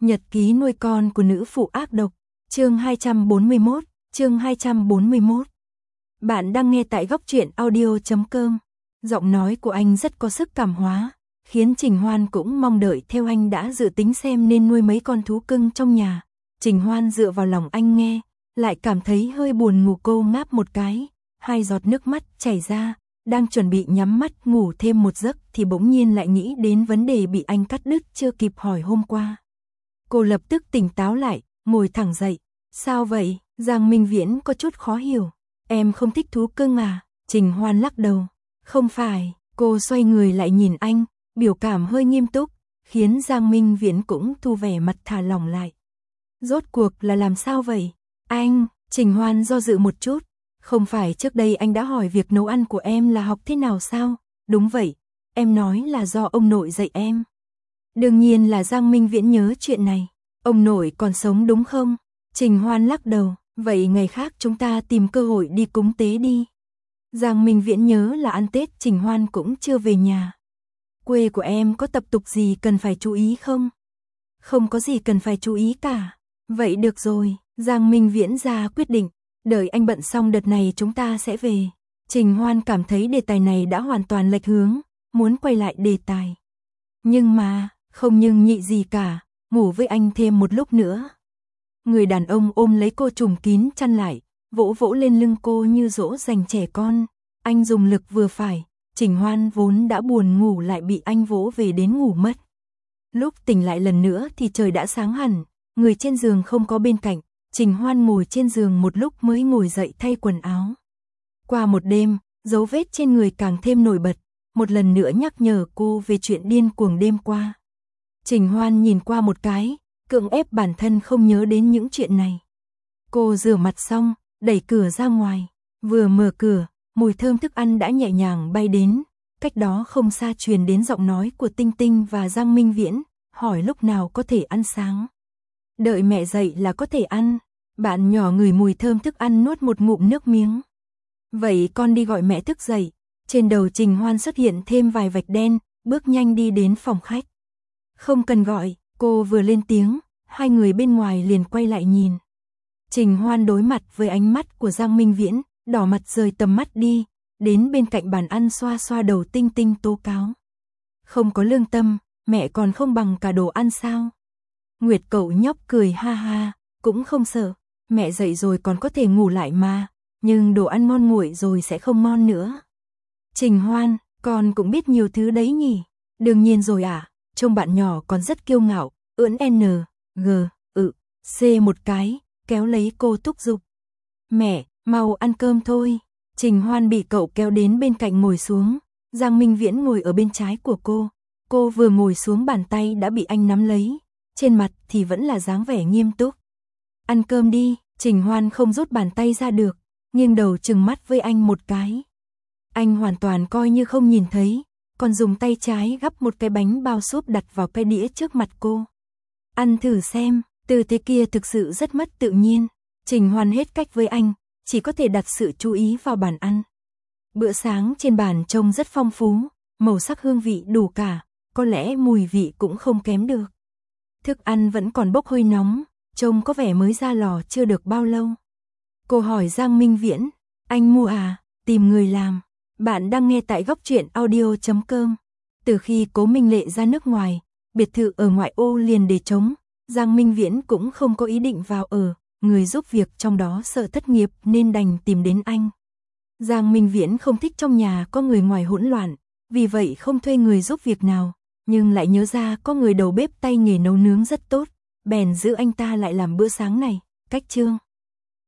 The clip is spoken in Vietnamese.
Nhật ký nuôi con của nữ phụ ác độc, chương 241, chương 241. Bạn đang nghe tại goctruyện.audio.com. Giọng nói của anh rất có sức cảm hóa, khiến Trình Hoan cũng mong đợi theo. Anh đã dự tính xem nên nuôi mấy con thú cưng trong nhà. Trình Hoan dựa vào lòng anh nghe, lại cảm thấy hơi buồn ngủ. Cô ngáp một cái, 2 giọt nước mắt chảy ra, đang chuẩn bị nhắm mắt ngủ thêm một giấc thì bỗng nhiên lại nghĩ đến vấn đề bị anh cắt đứt chưa kịp hỏi hôm qua. Cô lập tức tỉnh táo lại, ngồi thẳng dậy. Sao vậy? Giang Minh Viễn có chút khó hiểu. Em không thích thú cưng à? Trình Hoan lắc đầu. Không phải. Cô xoay người lại nhìn anh, biểu cảm hơi nghiêm túc, khiến Giang Minh Viễn cũng thu vẻ mặt thả lỏng lại. Rốt cuộc là làm sao vậy? Anh, Trình Hoan do dự một chút. Không phải trước đây anh đã hỏi việc nấu ăn của em là học thế nào sao? Đúng vậy, em nói là do ông nội dạy em. Đương nhiên là Giang Minh Viễn nhớ chuyện này. Ông nội còn sống đúng không? Trình Hoan lắc đầu. Vậy ngày khác chúng ta tìm cơ hội đi cúng tế đi. Giang Minh Viễn nhớ là ăn Tết Trình Hoan cũng chưa về nhà. Quê của em có tập tục gì cần phải chú ý không? Không có gì cần phải chú ý cả. Vậy được rồi, Giang Minh Viễn ra quyết định. Đợi anh bận xong đợt này chúng ta sẽ về. Trình Hoan cảm thấy đề tài này đã hoàn toàn lệch hướng, muốn quay lại đề tài. Nhưng mà, không nhưng nhị gì cả, ngủ với anh thêm một lúc nữa. Người đàn ông ôm lấy cô trùm kín chăn lại, vỗ vỗ lên lưng cô như dỗ dành trẻ con. Anh dùng lực vừa phải, Trình Hoan vốn đã buồn ngủ lại bị anh vỗ về đến ngủ mất. Lúc tỉnh lại lần nữa thì trời đã sáng hẳn, người trên giường không có bên cạnh. Trình Hoan ngồi trên giường một lúc mới ngồi dậy thay quần áo. Qua một đêm, dấu vết trên người càng thêm nổi bật, một lần nữa nhắc nhở cô về chuyện điên cuồng đêm qua. Trình Hoan nhìn qua một cái, cưỡng ép bản thân không nhớ đến những chuyện này. Cô rửa mặt xong, đẩy cửa ra ngoài, vừa mở cửa, mùi thơm thức ăn đã nhẹ nhàng bay đến, cách đó không xa truyền đến giọng nói của Tinh Tinh và Giang Minh Viễn, hỏi lúc nào có thể ăn sáng. Đợi mẹ dậy là có thể ăn. Bạn nhỏ ngửi mùi thơm thức ăn nuốt một ngụm nước miếng. Vậy con đi gọi mẹ thức dậy. Trên đầu Trình Hoan xuất hiện thêm vài vạch đen, bước nhanh đi đến phòng khách. Không cần gọi, cô vừa lên tiếng, hai người bên ngoài liền quay lại nhìn. Trình Hoan đối mặt với ánh mắt của Giang Minh Viễn, đỏ mặt rời tầm mắt đi, đến bên cạnh bàn ăn xoa xoa đầu Tinh Tinh tố cáo. Không có lương tâm, mẹ còn không bằng cả đồ ăn sao? Nguyệt cậu nhóc cười ha ha, cũng không sợ, mẹ dậy rồi còn có thể ngủ lại mà, nhưng đồ ăn ngon nguội rồi sẽ không ngon nữa. Trình Hoan, con cũng biết nhiều thứ đấy nhỉ? Đương nhiên rồi ạ, trông bạn nhỏ còn rất kiêu ngạo, ưỡn N, G, C một cái, kéo lấy cô thúc giục. Mẹ, mau ăn cơm thôi. Trình Hoan bị cậu kéo đến bên cạnh ngồi xuống, Giang Minh Viễn ngồi ở bên trái của cô vừa ngồi xuống bàn tay đã bị anh nắm lấy. Trên mặt thì vẫn là dáng vẻ nghiêm túc. Ăn cơm đi, Trình Hoan không rút bàn tay ra được, nghiêng đầu trừng mắt với anh một cái. Anh hoàn toàn coi như không nhìn thấy, còn dùng tay trái gắp một cái bánh bao súp đặt vào cái đĩa trước mặt cô. Ăn thử xem, tư thế kia thực sự rất mất tự nhiên. Trình Hoan hết cách với anh, chỉ có thể đặt sự chú ý vào bàn ăn. Bữa sáng trên bàn trông rất phong phú, màu sắc hương vị đủ cả, có lẽ mùi vị cũng không kém được. Thức ăn vẫn còn bốc hơi nóng, trông có vẻ mới ra lò chưa được bao lâu. Cô hỏi Giang Minh Viễn, anh mua à, tìm người làm. Bạn đang nghe tại goctruyện.audio.com. Từ khi Cố Minh Lệ ra nước ngoài, biệt thự ở ngoại ô liền để trống, Giang Minh Viễn cũng không có ý định vào ở, người giúp việc trong đó sợ thất nghiệp nên đành tìm đến anh. Giang Minh Viễn không thích trong nhà có người ngoài hỗn loạn, vì vậy không thuê người giúp việc nào. Nhưng lại nhớ ra có người đầu bếp tay nghề nấu nướng rất tốt, bèn giữ anh ta lại làm bữa sáng này. Cách chương